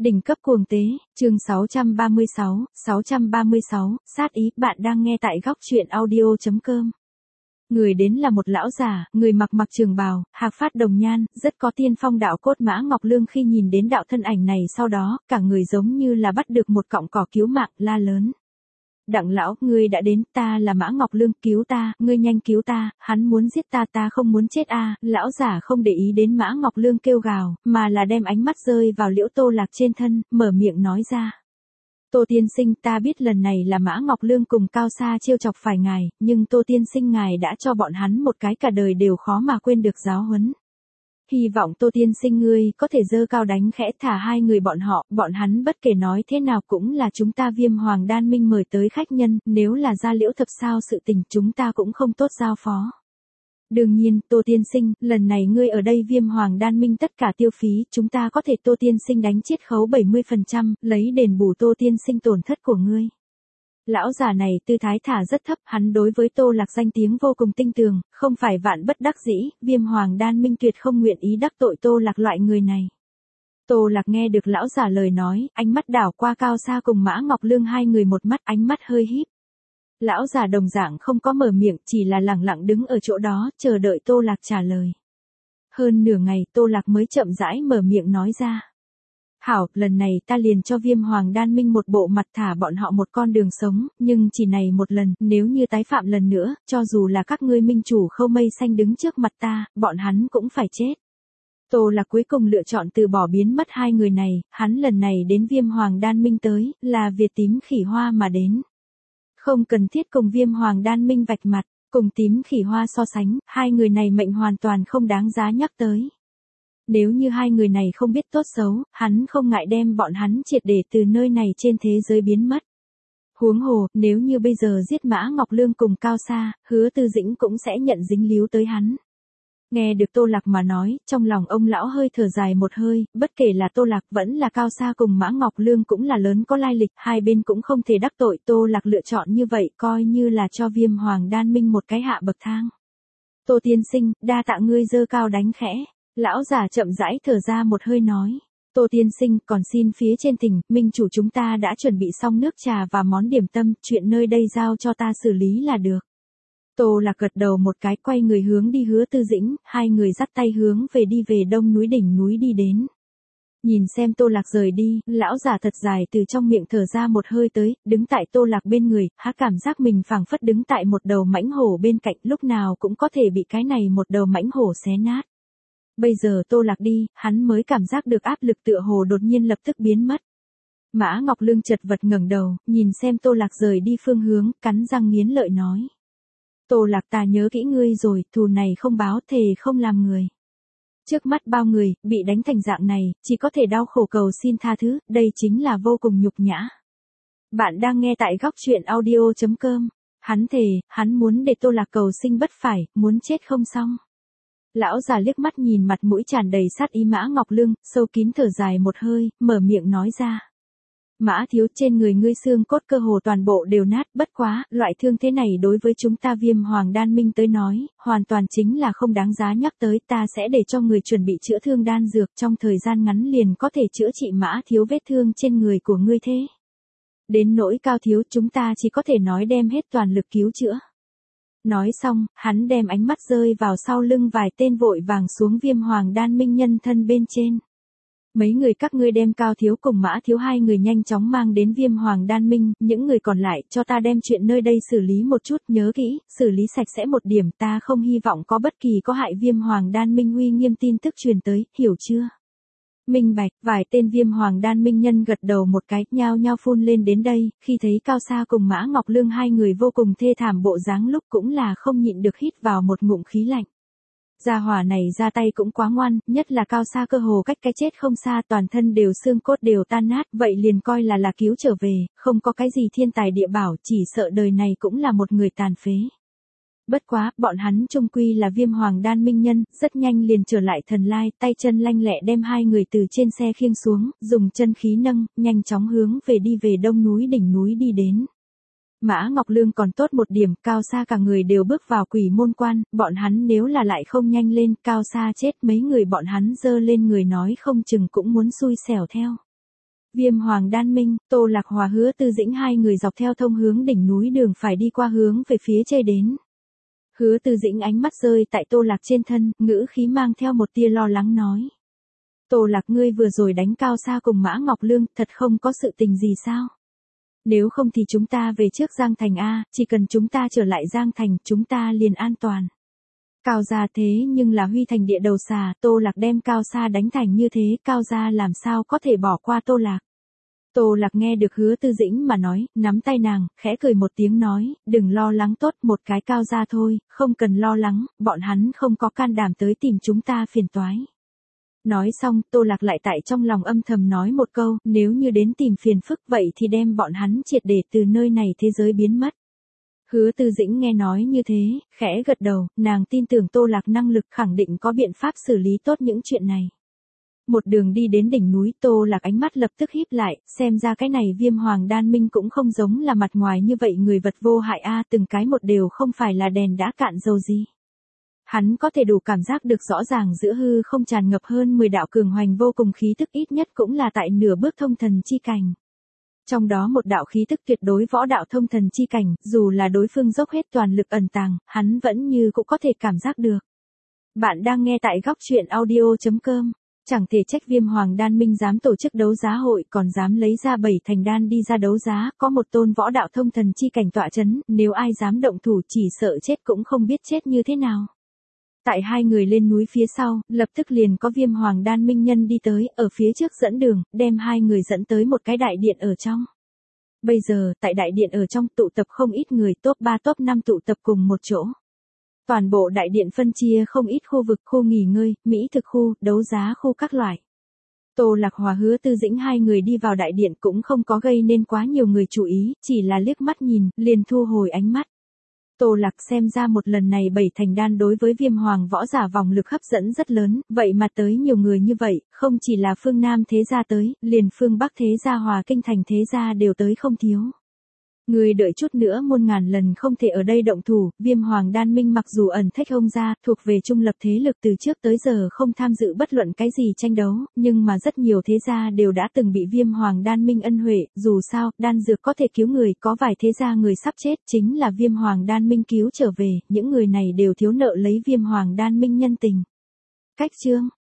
Đỉnh cấp cuồng tế, chương 636, sát ý, bạn đang nghe tại góc truyện audio.com. Người đến là một lão già, người mặc trường bào, hạc phát đồng nhan, rất có tiên phong đạo cốt. Mã Ngọc Lương khi nhìn đến đạo thân ảnh này sau đó, cả người giống như là bắt được một cọng cỏ cứu mạng, la lớn. Đặng lão, ngươi đã đến, ta là Mã Ngọc Lương, cứu ta, ngươi nhanh cứu ta, hắn muốn giết ta, ta không muốn chết a. Lão giả không để ý đến Mã Ngọc Lương kêu gào, mà là đem ánh mắt rơi vào Liễu Tô Lạc trên thân, mở miệng nói ra. Tô tiên sinh, ta biết lần này là Mã Ngọc Lương cùng Cao Sa trêu chọc phải ngài, nhưng Tô tiên sinh ngài đã cho bọn hắn một cái cả đời đều khó mà quên được giáo huấn. Hy vọng Tô tiên sinh ngươi có thể giơ cao đánh khẽ thả hai người bọn hắn bất kể nói thế nào cũng là chúng ta Viêm Hoàng Đan Minh mời tới khách nhân, nếu là ra Liễu Thập sao sự tình chúng ta cũng không tốt giao phó. Đương nhiên, Tô tiên sinh, lần này ngươi ở đây Viêm Hoàng Đan Minh tất cả tiêu phí, chúng ta có thể Tô tiên sinh đánh chiết khấu 70%, lấy đền bù Tô tiên sinh tổn thất của ngươi. Lão già này tư thái thả rất thấp, hắn đối với Tô Lạc danh tiếng vô cùng tinh tường, không phải vạn bất đắc dĩ, Viêm Hoàng Đan Minh tuyệt không nguyện ý đắc tội Tô Lạc loại người này. Tô Lạc nghe được lão già lời nói, ánh mắt đảo qua Cao Sa cùng Mã Ngọc Lương hai người một mắt, ánh mắt hơi híp. Lão già đồng dạng không có mở miệng, chỉ là lẳng lặng đứng ở chỗ đó, chờ đợi Tô Lạc trả lời. Hơn nửa ngày, Tô Lạc mới chậm rãi mở miệng nói ra. Hảo, lần này ta liền cho Viêm Hoàng Đan Minh một bộ mặt thả bọn họ một con đường sống, nhưng chỉ này một lần, nếu như tái phạm lần nữa, cho dù là các ngươi minh chủ Khâu Mây Xanh đứng trước mặt ta, bọn hắn cũng phải chết. Tô Lạc cuối cùng lựa chọn từ bỏ biến mất hai người này, hắn lần này đến Viêm Hoàng Đan Minh tới, là Việt Tím Khỉ Hoa mà đến. Không cần thiết cùng Viêm Hoàng Đan Minh vạch mặt, cùng Tím Khỉ Hoa so sánh, hai người này mệnh hoàn toàn không đáng giá nhắc tới. Nếu như hai người này không biết tốt xấu, hắn không ngại đem bọn hắn triệt để từ nơi này trên thế giới biến mất. Huống hồ, nếu như bây giờ giết Mã Ngọc Lương cùng Cao Sa, Hứa Tư Dĩnh cũng sẽ nhận dính líu tới hắn. Nghe được Tô Lạc mà nói, trong lòng ông lão hơi thở dài một hơi, bất kể là Tô Lạc vẫn là Cao Sa cùng Mã Ngọc Lương cũng là lớn có lai lịch, hai bên cũng không thể đắc tội. Tô Lạc lựa chọn như vậy coi như là cho Viêm Hoàng Đan Minh một cái hạ bậc thang. Tô tiên sinh, đa tạ ngươi giơ cao đánh khẽ. Lão già chậm rãi thở ra một hơi nói. Tô tiên sinh, còn xin phía trên tỉnh, minh chủ chúng ta đã chuẩn bị xong nước trà và món điểm tâm, chuyện nơi đây giao cho ta xử lý là được. Tô Lạc gật đầu một cái, quay người hướng đi Hứa Tư Dĩnh, hai người dắt tay hướng về đông núi đỉnh núi đi đến. Nhìn xem Tô Lạc rời đi, lão già thật dài từ trong miệng thở ra một hơi tới, đứng tại Tô Lạc bên người, há cảm giác mình phảng phất đứng tại một đầu mãnh hổ bên cạnh, lúc nào cũng có thể bị cái này một đầu mãnh hổ xé nát. Bây giờ Tô Lạc đi, hắn mới cảm giác được áp lực tựa hồ đột nhiên lập tức biến mất. Mã Ngọc Lương chật vật ngẩng đầu, nhìn xem Tô Lạc rời đi phương hướng, cắn răng nghiến lợi nói. Tô Lạc, ta nhớ kỹ ngươi rồi, thù này không báo, thề không làm người. Trước mắt bao người, bị đánh thành dạng này, chỉ có thể đau khổ cầu xin tha thứ, đây chính là vô cùng nhục nhã. Bạn đang nghe tại góc truyện audio.com. Hắn thề, hắn muốn để Tô Lạc cầu sinh bất phải, muốn chết không xong. Lão già liếc mắt nhìn mặt mũi tràn đầy sát ý Mã Ngọc Lương, sâu kín thở dài một hơi, mở miệng nói ra. Mã thiếu, trên người ngươi xương cốt cơ hồ toàn bộ đều nát, bất quá, loại thương thế này đối với chúng ta Viêm Hoàng Đan Minh tới nói, hoàn toàn chính là không đáng giá nhắc tới, ta sẽ để cho người chuẩn bị chữa thương đan dược, trong thời gian ngắn liền có thể chữa trị Mã thiếu vết thương trên người của ngươi thế. Đến nỗi Cao thiếu, chúng ta chỉ có thể nói đem hết toàn lực cứu chữa. Nói xong, hắn đem ánh mắt rơi vào sau lưng vài tên vội vàng xuống Viêm Hoàng Đan Minh nhân thân bên trên. Mấy người các ngươi đem Cao thiếu cùng Mã thiếu hai người nhanh chóng mang đến Viêm Hoàng Đan Minh, những người còn lại cho ta đem chuyện nơi đây xử lý một chút, nhớ kỹ, xử lý sạch sẽ một điểm, ta không hy vọng có bất kỳ có hại Viêm Hoàng Đan Minh uy nghiêm tin tức truyền tới, hiểu chưa? Minh bạch, vài tên Viêm Hoàng Đan Minh nhân gật đầu một cái, nhao nhao phun lên đến đây, khi thấy Cao Sa cùng Mã Ngọc Lương hai người vô cùng thê thảm bộ dáng lúc cũng là không nhịn được hít vào một ngụm khí lạnh. Gia hỏa này ra tay cũng quá ngoan, nhất là Cao Sa cơ hồ cách cái chết không xa, toàn thân đều xương cốt đều tan nát, vậy liền coi là cứu trở về, không có cái gì thiên tài địa bảo, chỉ sợ đời này cũng là một người tàn phế. Bất quá, bọn hắn chung quy là Viêm Hoàng Đan Minh nhân, rất nhanh liền trở lại thần lai, tay chân lanh lẹ đem hai người từ trên xe khiêng xuống, dùng chân khí nâng, nhanh chóng hướng về đông núi đỉnh núi đi đến. Mã Ngọc Lương còn tốt một điểm, Cao Sa cả người đều bước vào quỷ môn quan, bọn hắn nếu là lại không nhanh lên, Cao Sa chết mấy người bọn hắn dơ lên người nói không chừng cũng muốn xui xẻo theo. Viêm Hoàng Đan Minh, Tô Lạc Hòa Hứa Tư Dĩnh hai người dọc theo thông hướng đỉnh núi đường phải đi qua hướng về phía trên đến. Hứa Tư Dĩnh ánh mắt rơi tại Tô Lạc trên thân, ngữ khí mang theo một tia lo lắng nói. Tô Lạc ngươi vừa rồi đánh Cao Sa cùng Mã Ngọc Lương, thật không có sự tình gì sao? Nếu không thì chúng ta về trước Giang Thành A, chỉ cần chúng ta trở lại Giang Thành, chúng ta liền an toàn. Cao gia thế nhưng là Huy Thành địa đầu xà, Tô Lạc đem Cao Sa đánh thành như thế, Cao gia làm sao có thể bỏ qua Tô Lạc. Tô Lạc nghe được Hứa Tư Dĩnh mà nói, nắm tay nàng, khẽ cười một tiếng nói, đừng lo lắng tốt, một cái Cao gia thôi, không cần lo lắng, bọn hắn không có can đảm tới tìm chúng ta phiền toái. Nói xong, Tô Lạc lại tại trong lòng âm thầm nói một câu, nếu như đến tìm phiền phức vậy thì đem bọn hắn triệt để từ nơi này thế giới biến mất. Hứa Tư Dĩnh nghe nói như thế, khẽ gật đầu, nàng tin tưởng Tô Lạc năng lực khẳng định có biện pháp xử lý tốt những chuyện này. Một đường đi đến đỉnh núi, Tô Lạc ánh mắt lập tức híp lại, xem ra cái này Viêm Hoàng Đan Minh cũng không giống là mặt ngoài như vậy người vật vô hại a, từng cái một đều không phải là đèn đã cạn dầu gì. Hắn có thể đủ cảm giác được rõ ràng giữa hư không tràn ngập hơn 10 đạo cường hoành vô cùng khí tức, ít nhất cũng là tại nửa bước thông thần chi cảnh. Trong đó một đạo khí tức tuyệt đối võ đạo thông thần chi cảnh, dù là đối phương dốc hết toàn lực ẩn tàng, hắn vẫn như cũng có thể cảm giác được. Bạn đang nghe tại góc truyện audio.com. Chẳng thể trách Viêm Hoàng Đan Minh dám tổ chức đấu giá hội, còn dám lấy ra 7 thành đan đi ra đấu giá, có một tôn võ đạo thông thần chi cảnh tọa chấn, nếu ai dám động thủ chỉ sợ chết cũng không biết chết như thế nào. Tại hai người lên núi phía sau, lập tức liền có Viêm Hoàng Đan Minh nhân đi tới, ở phía trước dẫn đường, đem hai người dẫn tới một cái đại điện ở trong. Bây giờ, tại đại điện ở trong tụ tập không ít người, top 3 top 5 tụ tập cùng một chỗ. Toàn bộ đại điện phân chia không ít khu vực, khu nghỉ ngơi, mỹ thực khu, đấu giá khu các loại. Tô Lạc Hòa Hứa Tư Dĩnh hai người đi vào đại điện cũng không có gây nên quá nhiều người chú ý, chỉ là liếc mắt nhìn, liền thu hồi ánh mắt. Tô Lạc xem ra một lần này 7 thành đan đối với Viêm Hoàng võ giả vòng lực hấp dẫn rất lớn, vậy mà tới nhiều người như vậy, không chỉ là phương Nam thế gia tới, liền phương Bắc thế gia Hòa Kinh thành thế gia đều tới không thiếu. Người đợi chút nữa muôn ngàn lần không thể ở đây động thủ, Viêm Hoàng Đan Minh mặc dù ẩn thách hông gia, thuộc về trung lập thế lực từ trước tới giờ không tham dự bất luận cái gì tranh đấu, nhưng mà rất nhiều thế gia đều đã từng bị Viêm Hoàng Đan Minh ân huệ, dù sao, đan dược có thể cứu người, có vài thế gia người sắp chết, chính là Viêm Hoàng Đan Minh cứu trở về, những người này đều thiếu nợ lấy Viêm Hoàng Đan Minh nhân tình. Cách chương